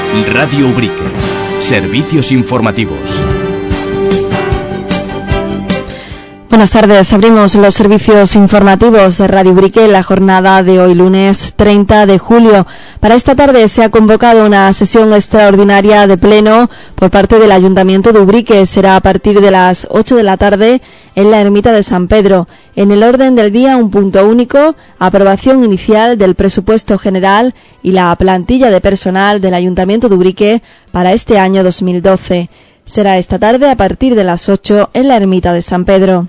Radio Ubrique. Servicios informativos. Buenas tardes. Abrimos los servicios informativos de Radio Ubrique en la jornada de hoy, lunes 30 de julio. Para esta tarde se ha convocado una sesión extraordinaria de pleno por parte del Ayuntamiento de Ubrique. Será a partir de las 8 de la tarde en la Ermita de San Pedro. En el orden del día, un punto único: aprobación inicial del presupuesto general y la plantilla de personal del Ayuntamiento de Ubrique para este año 2012. Será esta tarde a partir de las 8 en la Ermita de San Pedro.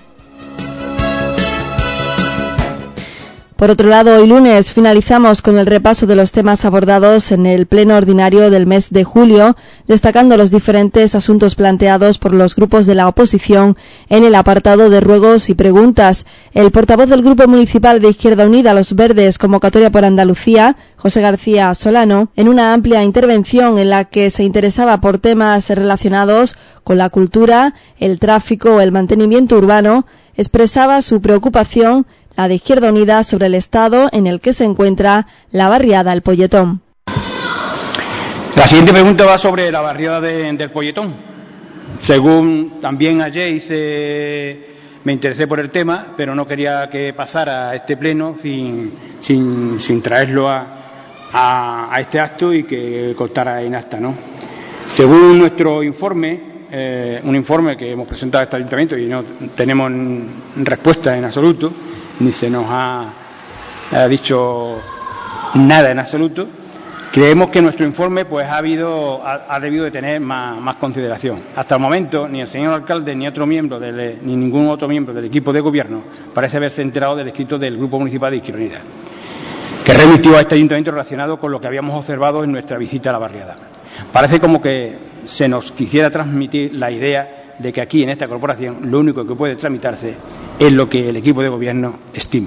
Por otro lado, hoy lunes finalizamos con el repaso de los temas abordados en el pleno ordinario del mes de julio, destacando los diferentes asuntos planteados por los grupos de la oposición en el apartado de ruegos y preguntas. El portavoz del Grupo Municipal de Izquierda Unida, Los Verdes, Convocatoria por Andalucía, José García Solano, en una amplia intervención en la que se interesaba por temas relacionados con la cultura, el tráfico o el mantenimiento urbano, expresaba su preocupación, la de Izquierda Unida, sobre el estado en el que se encuentra la barriada El Polletón. La siguiente pregunta va sobre la barriada del Polletón. Según también ayer me interesé por el tema, pero no quería que pasara a este pleno sin traerlo a este acto y que constara en acta, ¿no? Según nuestro informe, un informe que hemos presentado a este ayuntamiento y no tenemos respuesta en absoluto, ni se nos ha dicho nada en absoluto, creemos que nuestro informe pues ha debido de tener más consideración. Hasta el momento ni el señor alcalde ni ningún otro miembro del equipo de gobierno parece haberse enterado del escrito del Grupo Municipal de Izquierda Unida, que remitió a este ayuntamiento relacionado con lo que habíamos observado en nuestra visita a la barriada. Parece como que se nos quisiera transmitir la idea de que aquí en esta corporación lo único que puede tramitarse es lo que el equipo de gobierno estime.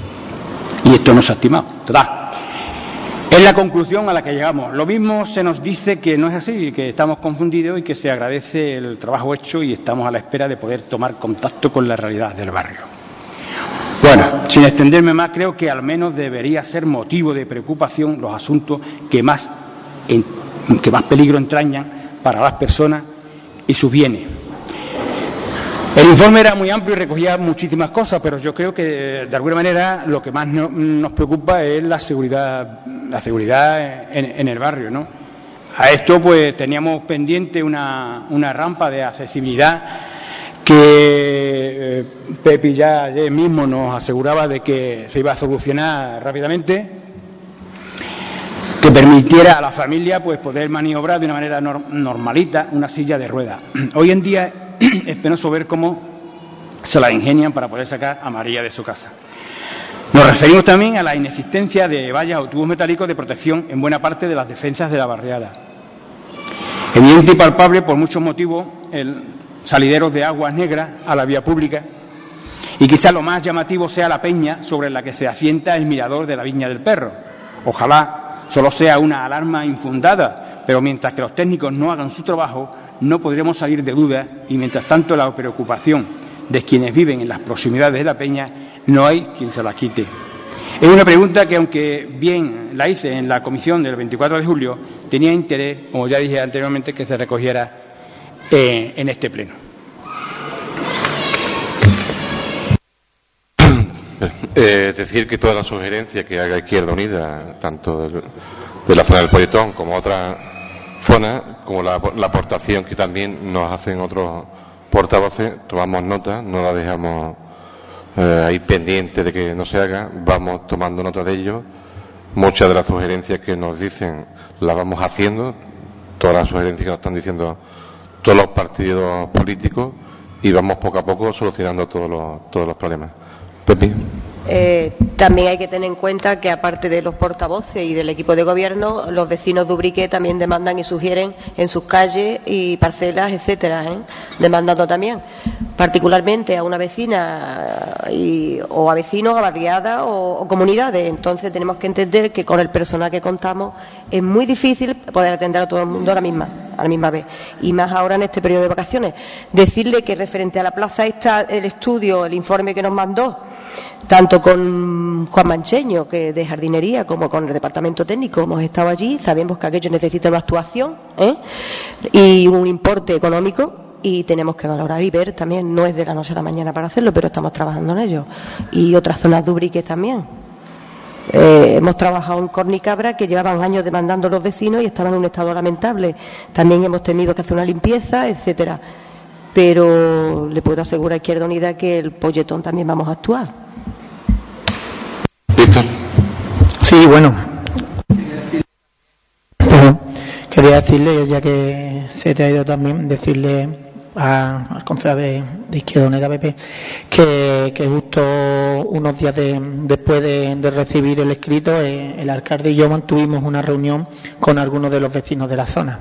Y esto no se ha estimado. ¿Verdad? Es la conclusión a la que llegamos. Lo mismo se nos dice que no es así, que estamos confundidos y que se agradece el trabajo hecho y estamos a la espera de poder tomar contacto con la realidad del barrio. Bueno, sin extenderme más, creo que al menos debería ser motivo de preocupación los asuntos que más peligro entrañan para las personas y sus bienes. El informe era muy amplio y recogía muchísimas cosas, pero yo creo que de alguna manera lo que más nos preocupa es la seguridad en el barrio, ¿no? A esto pues teníamos pendiente una rampa de accesibilidad que Pepi ya ayer mismo nos aseguraba de que se iba a solucionar rápidamente, que permitiera a la familia pues poder maniobrar de una manera normalita una silla de ruedas. Hoy en día es penoso ver cómo se la ingenian para poder sacar a María de su casa. Nos referimos también a la inexistencia de vallas o tubos metálicos de protección en buena parte de las defensas de la barriada. Evidente y palpable por muchos motivos el salideros de aguas negras a la vía pública, y quizá lo más llamativo sea la peña sobre la que se asienta el mirador de la Viña del Perro. Ojalá solo sea una alarma infundada, pero mientras que los técnicos no hagan su trabajo, no podremos salir de dudas, y mientras tanto la preocupación de quienes viven en las proximidades de la peña no hay quien se la quite. Es una pregunta que, aunque bien la hice en la comisión del 24 de julio, tenía interés, como ya dije anteriormente, que se recogiera en este pleno. Decir que todas las sugerencias que haga Izquierda Unida, tanto de la zona del Polletón como otras zonas, como la aportación que también nos hacen otros portavoces, tomamos nota, no la dejamos ahí pendiente de que no se haga, vamos tomando nota de ello. Muchas de las sugerencias que nos dicen las vamos haciendo, todas las sugerencias que nos están diciendo todos los partidos políticos, y vamos poco a poco solucionando todos los problemas. Pepi. También hay que tener en cuenta que, aparte de los portavoces y del equipo de gobierno, los vecinos de Ubrique también demandan y sugieren en sus calles y parcelas, etcétera, demandando también, particularmente a una vecina o a vecinos, a barriadas o comunidades. Entonces tenemos que entender que con el personal que contamos es muy difícil poder atender a todo el mundo a la misma vez, y más ahora en este periodo de vacaciones. Decirle que referente a la plaza está el estudio, el informe que nos mandó tanto con Juan Mancheño, que de jardinería, como con el departamento técnico, hemos estado allí, sabemos que aquello necesita una actuación y un importe económico, y tenemos que valorar y ver también, no es de la noche a la mañana para hacerlo, pero estamos trabajando en ello. Y otras zonas de Ubrique también. Hemos trabajado en Cornicabra, que llevaban años demandando los vecinos y estaban en un estado lamentable. También hemos tenido que hacer una limpieza, etcétera. Pero le puedo asegurar a Izquierda Unida que el Polletón también vamos a actuar. Víctor. Sí, bueno, quería decirle, ya que se te ha ido también, decirle al concejal de Izquierda Unida PP que justo unos días después de recibir el escrito, el alcalde y yo mantuvimos una reunión con algunos de los vecinos de la zona.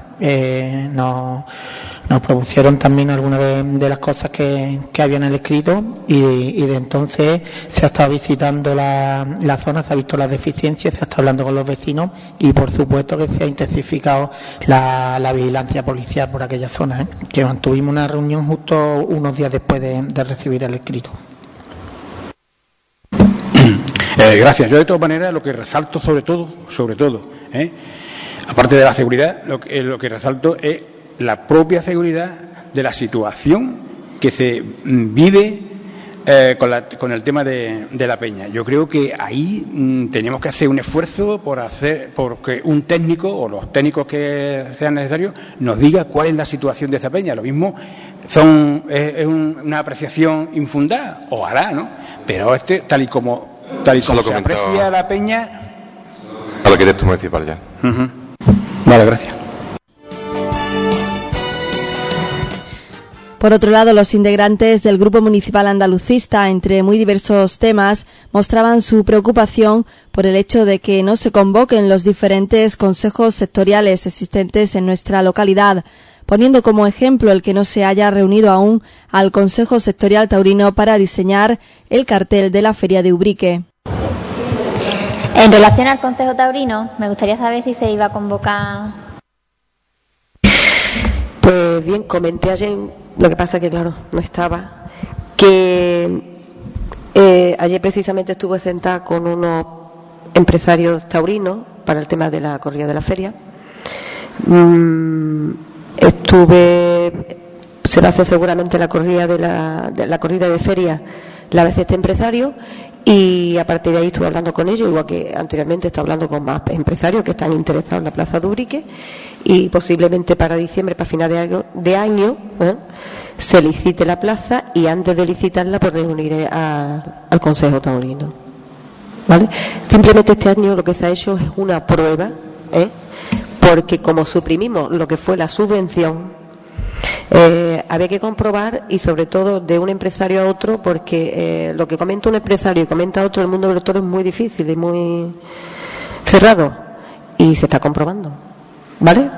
Nos propusieron también algunas de las cosas que había en el escrito, y de entonces se ha estado visitando la zona, se ha visto las deficiencias, se ha estado hablando con los vecinos, y por supuesto que se ha intensificado la vigilancia policial por aquella zona, que mantuvimos una reunión justo unos días después de recibir el escrito. Gracias. Yo de todas maneras lo que resalto sobre todo, aparte de la seguridad, lo que resalto es la propia seguridad de la situación que se vive con el tema de la peña. Yo creo que ahí tenemos que hacer un esfuerzo porque un técnico o los técnicos que sean necesarios nos diga cuál es la situación de esa peña. Lo mismo es una apreciación infundada, ojalá, ¿no? Pero tal y como se aprecia la peña. A lo que eres tú municipal ya. Vale, gracias. Por otro lado, los integrantes del Grupo Municipal Andalucista, entre muy diversos temas, mostraban su preocupación por el hecho de que no se convoquen los diferentes consejos sectoriales existentes en nuestra localidad, poniendo como ejemplo el que no se haya reunido aún al Consejo Sectorial Taurino para diseñar el cartel de la Feria de Ubrique. En relación al Consejo Taurino, me gustaría saber si se iba a convocar. Pues bien, comenté ayer, lo que pasa que claro, no estaba, que ayer precisamente estuve sentada con unos empresarios taurinos para el tema de la corrida de la feria. Se va a hacer seguramente la corrida de la corrida de feria la vez este empresario, y a partir de ahí estuve hablando con ellos, igual que anteriormente estoy hablando con más empresarios que están interesados en la plaza de Ubrique, y posiblemente para diciembre, para final de año, se licite la plaza, y antes de licitarla pues reuniré al Consejo Taurino, ¿vale? Simplemente este año lo que se ha hecho es una prueba, porque como suprimimos lo que fue la subvención, había que comprobar, y sobre todo de un empresario a otro, porque lo que comenta un empresario y comenta otro, el mundo del toro es muy difícil y muy cerrado, y se está comprobando, ¿vale?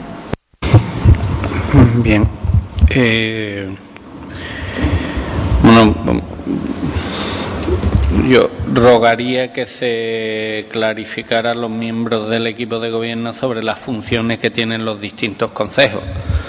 Bien. Bueno, yo rogaría que se clarificara a los miembros del equipo de gobierno sobre las funciones que tienen los distintos consejos.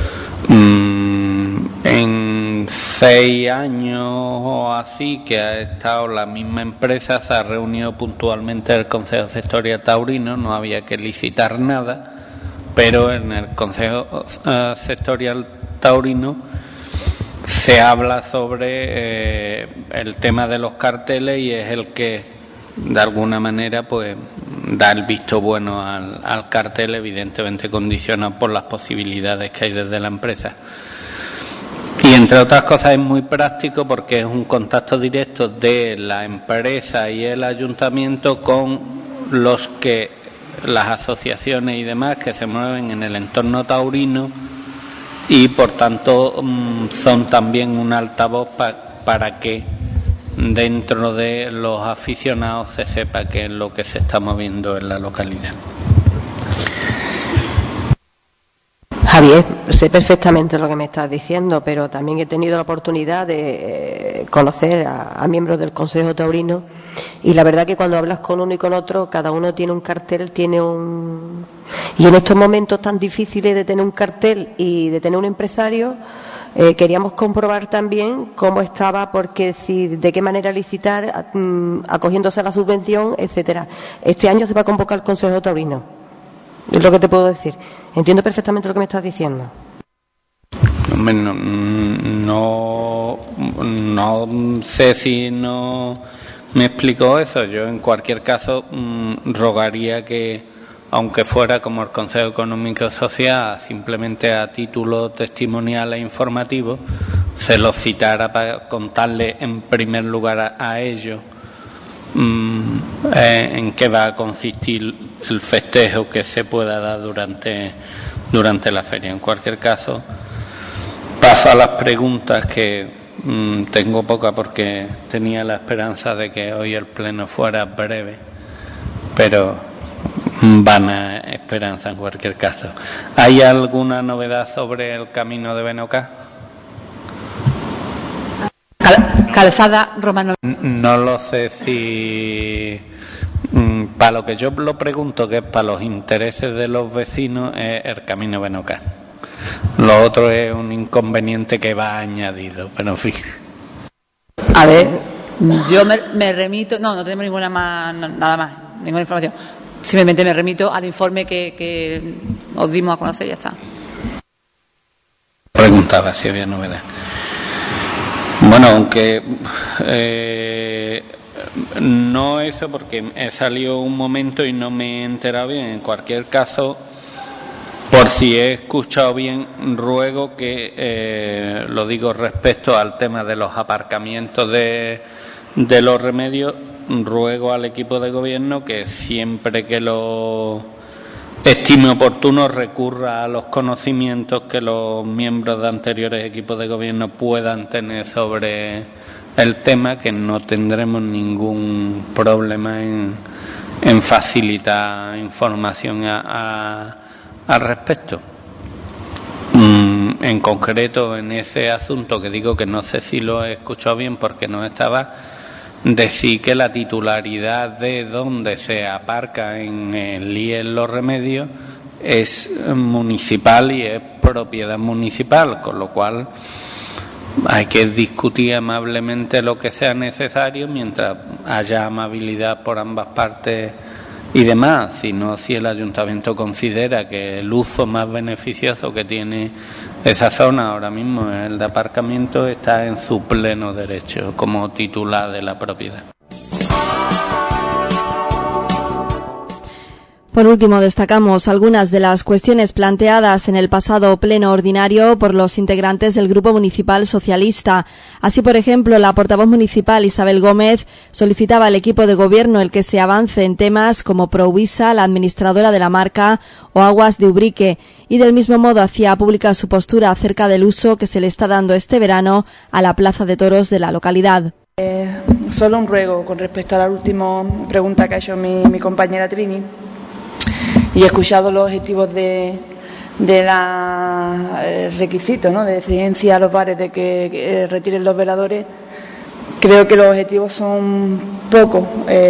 En 6 años o así que ha estado la misma empresa, se ha reunido puntualmente el Consejo Sectorial Taurino, no había que licitar nada, pero en el Consejo Sectorial Taurino se habla sobre el tema de los carteles, y es el que de alguna manera pues da el visto bueno al cartel, evidentemente condicionado por las posibilidades que hay desde la empresa. Y entre otras cosas es muy práctico porque es un contacto directo de la empresa y el ayuntamiento con las asociaciones y demás que se mueven en el entorno taurino, y por tanto son también un altavoz para que dentro de los aficionados se sepa qué es lo que se está moviendo en la localidad. Javier, sé perfectamente lo que me estás diciendo, pero también he tenido la oportunidad de conocer a miembros del Consejo Taurino, y la verdad que cuando hablas con uno y con otro, cada uno tiene un cartel, y en estos momentos tan difíciles de tener un cartel y de tener un empresario, Queríamos comprobar también cómo estaba, porque de qué manera licitar, acogiéndose a la subvención, etcétera. Este año se va a convocar el Consejo Taurino. Es lo que te puedo decir. Entiendo perfectamente lo que me estás diciendo. No sé si no me explicó eso. Yo, en cualquier caso, rogaría que, aunque fuera como el Consejo Económico y Social, simplemente a título testimonial e informativo, se los citara para contarle en primer lugar a ellos en qué va a consistir el festejo que se pueda dar durante la feria. En cualquier caso, paso a las preguntas, que tengo poca porque tenía la esperanza de que hoy el pleno fuera breve, pero vana esperanza en cualquier caso. ¿Hay alguna novedad sobre el camino de Benocá? Calzada Romano. No lo sé si, para lo que yo lo pregunto, que es para los intereses de los vecinos, es el camino Benocá. Lo otro es un inconveniente que va añadido, pero en fin. A ver, yo me remito, no tenemos nada más, ninguna información. Simplemente me remito al informe que os dimos a conocer y ya está. Preguntaba si había novedad. Bueno, aunque no eso, porque he salido un momento y no me he enterado bien. En cualquier caso, por si he escuchado bien, ruego que, lo digo respecto al tema de los aparcamientos de los remedios, ruego al equipo de gobierno que siempre que lo estime oportuno recurra a los conocimientos que los miembros de anteriores equipos de gobierno puedan tener sobre el tema, que no tendremos ningún problema en facilitar información al respecto. En concreto, en ese asunto que digo que no sé si lo he escuchado bien porque no estaba, decir que la titularidad de donde se aparca en el IE Los Remedios es municipal y es propiedad municipal, con lo cual hay que discutir amablemente lo que sea necesario mientras haya amabilidad por ambas partes y demás. Si el ayuntamiento considera que el uso más beneficioso que tiene esa zona ahora mismo es el de aparcamiento, está en su pleno derecho como titular de la propiedad. Por último, destacamos algunas de las cuestiones planteadas en el pasado pleno ordinario por los integrantes del Grupo Municipal Socialista. Así, por ejemplo, la portavoz municipal Isabel Gómez solicitaba al equipo de gobierno el que se avance en temas como Provisa, la administradora de la marca, o Aguas de Ubrique, y del mismo modo hacía pública su postura acerca del uso que se le está dando este verano a la plaza de toros de la localidad. Solo un ruego con respecto a la última pregunta que ha hecho mi compañera Trini. Y he escuchado los objetivos de los requisitos, ¿no?, de exigencia a los bares de que retiren los veladores. Creo que los objetivos son poco,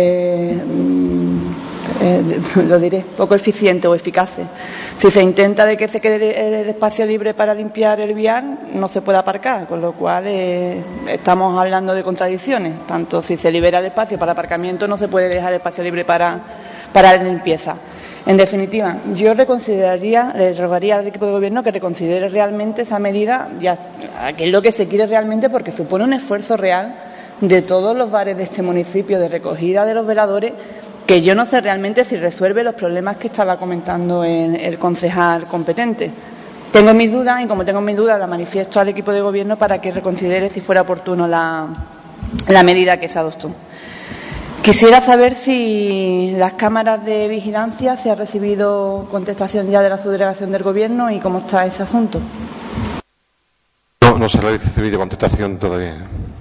lo diré, poco eficientes o eficaces. Si se intenta de que se quede el espacio libre para limpiar el vial, no se puede aparcar, con lo cual estamos hablando de contradicciones. Tanto si se libera el espacio para aparcamiento, no se puede dejar el espacio libre para la limpieza. En definitiva, yo le rogaría al equipo de gobierno que reconsidere realmente esa medida, que es lo que se quiere realmente, porque supone un esfuerzo real de todos los bares de este municipio de recogida de los veladores, que yo no sé realmente si resuelve los problemas que estaba comentando el concejal competente. Tengo mis dudas, y como tengo mis dudas, la manifiesto al equipo de gobierno para que reconsidere si fuera oportuno la medida que se adoptó. Quisiera saber si las cámaras de vigilancia se ha recibido contestación ya de la subdelegación del Gobierno y cómo está ese asunto. No se ha recibido contestación todavía.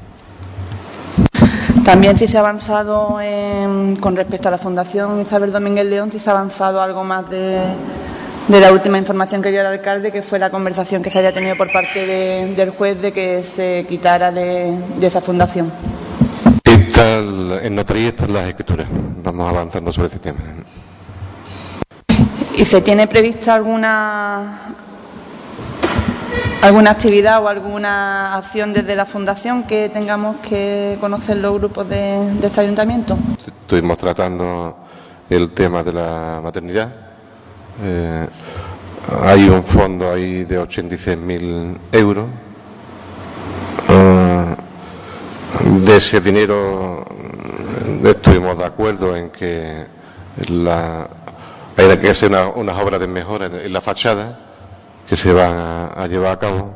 También si se ha avanzado con respecto a la Fundación Isabel Domínguez León, si se ha avanzado algo más de la última información que dio el alcalde, que fue la conversación que se haya tenido por parte del juez de que se quitara de esa fundación. En notaría están las escrituras. Vamos avanzando sobre este tema. ¿Y se tiene prevista alguna ¿Alguna actividad o alguna acción desde la Fundación que tengamos que conocer los grupos de este ayuntamiento? Estuvimos tratando el tema de la maternidad. Hay un fondo ahí de 86.000 euros. De ese dinero estuvimos de acuerdo en que hay que hacer unas obras de mejora en la fachada que se van a llevar a cabo.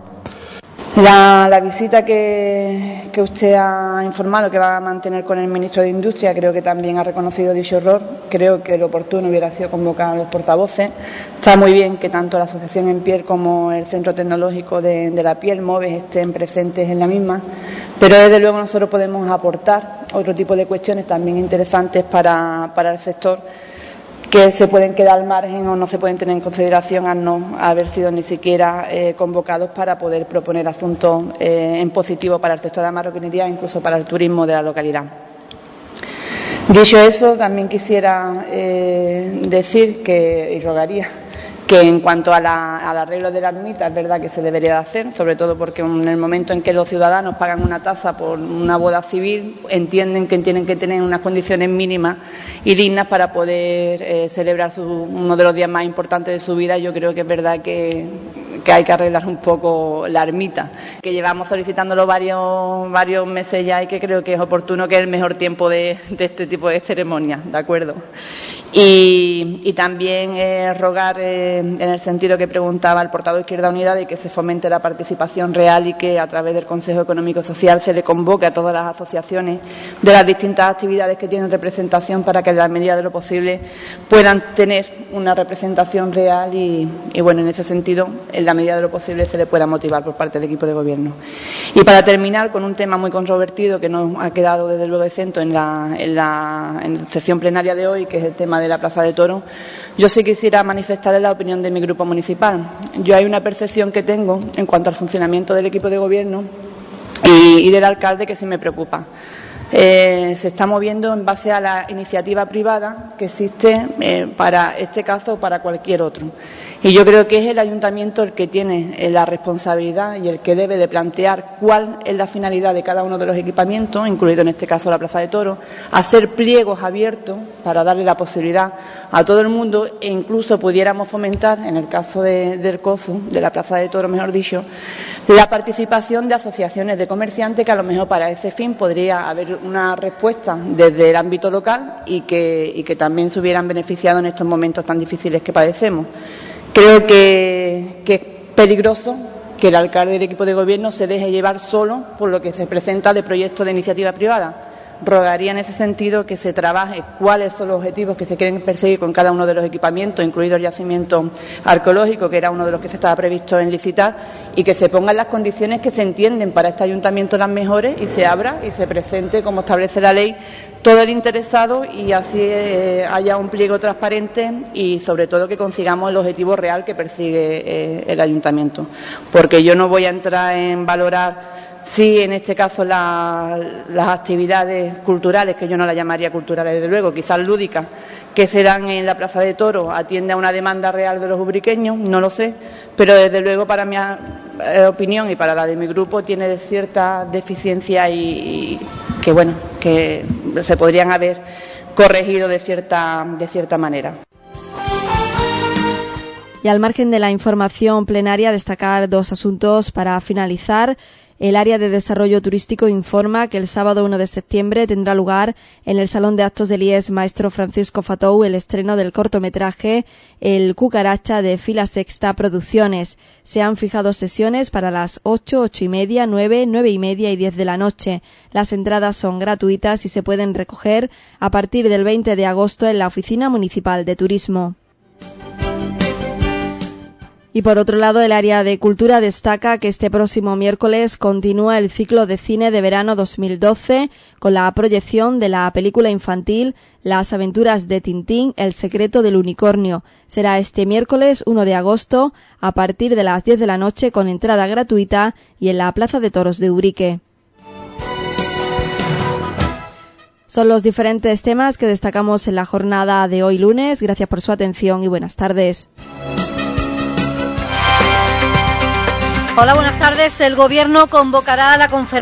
La visita que usted ha informado que va a mantener con el ministro de Industria, creo que también ha reconocido dicho error. Creo que lo oportuno hubiera sido convocar a los portavoces. Está muy bien que tanto la Asociación En Piel como el Centro Tecnológico de la Piel, MOVES, estén presentes en la misma, pero desde luego nosotros podemos aportar otro tipo de cuestiones también interesantes para el sector, que se pueden quedar al margen o no se pueden tener en consideración al no haber sido ni siquiera convocados para poder proponer asuntos en positivo para el sector de la marroquinería e incluso para el turismo de la localidad. Dicho eso, también quisiera decir y rogaría que en cuanto al arreglo de la ermita, es verdad que se debería de hacer, sobre todo porque en el momento en que los ciudadanos pagan una tasa por una boda civil, entienden que tienen que tener unas condiciones mínimas y dignas para poder celebrar uno de los días más importantes de su vida. Yo creo que es verdad que hay que arreglar un poco la ermita, que llevamos solicitándolo varios meses ya y que creo que es oportuno, que es el mejor tiempo de este tipo de ceremonias, ¿de acuerdo? Y también rogar en el sentido que preguntaba el portavoz de Izquierda Unida, de que se fomente la participación real y que a través del Consejo Económico y Social se le convoque a todas las asociaciones de las distintas actividades que tienen representación, para que en la medida de lo posible puedan tener una representación real y bueno, en ese sentido, en la medida de lo posible se le pueda motivar por parte del equipo de gobierno. Y para terminar con un tema muy controvertido que no ha quedado desde luego exento en la sesión plenaria de hoy, que es el tema de la Plaza de Toros, yo sí quisiera manifestarle la opinión de mi grupo municipal. Yo hay una percepción que tengo en cuanto al funcionamiento del equipo de gobierno y del alcalde que sí me preocupa. Se está moviendo en base a la iniciativa privada que existe para este caso o para cualquier otro. Y yo creo que es el ayuntamiento el que tiene la responsabilidad y el que debe de plantear cuál es la finalidad de cada uno de los equipamientos, incluido en este caso la Plaza de Toros, hacer pliegos abiertos para darle la posibilidad a todo el mundo, e incluso pudiéramos fomentar, en el caso del COSU, de la Plaza de Toros, mejor dicho, la participación de asociaciones de comerciantes, que a lo mejor para ese fin podría haber una respuesta desde el ámbito local y que también se hubieran beneficiado en estos momentos tan difíciles que padecemos. Creo que es peligroso que el alcalde del equipo de gobierno se deje llevar solo por lo que se presenta de proyectos de iniciativa privada. Rogaría en ese sentido que se trabaje cuáles son los objetivos que se quieren perseguir con cada uno de los equipamientos, incluido el yacimiento arqueológico, que era uno de los que se estaba previsto en licitar, y que se pongan las condiciones que se entienden para este ayuntamiento las mejores, y se abra y se presente, como establece la ley, todo el interesado, y así haya un pliego transparente y sobre todo que consigamos el objetivo real que persigue el ayuntamiento. Porque yo no voy a entrar en valorar si en este caso las actividades culturales, que yo no las llamaría culturales desde luego, quizás lúdicas, que se dan en la Plaza de Toros, atiende a una demanda real de los ubriqueños, no lo sé, pero desde luego para mi opinión y para la de mi grupo tiene cierta deficiencia y que bueno, que se podrían haber corregido de cierta manera. Y al margen de la información plenaria, destacar dos asuntos para finalizar. El área de desarrollo turístico informa que el sábado 1 de septiembre tendrá lugar en el Salón de Actos del IES Maestro Francisco Fatou el estreno del cortometraje El Cucaracha de Fila Sexta Producciones. Se han fijado sesiones para las 8, 8 y media, 9, 9 y media y 10 de la noche. Las entradas son gratuitas y se pueden recoger a partir del 20 de agosto en la Oficina Municipal de Turismo. Y por otro lado, el área de cultura destaca que este próximo miércoles continúa el ciclo de cine de verano 2012 con la proyección de la película infantil Las aventuras de Tintín, El secreto del unicornio. Será este miércoles 1 de agosto a partir de las 10 de la noche con entrada gratuita y en la Plaza de Toros de Ubrique. Son los diferentes temas que destacamos en la jornada de hoy lunes. Gracias por su atención y buenas tardes. Hola, buenas tardes. El Gobierno convocará a la conferencia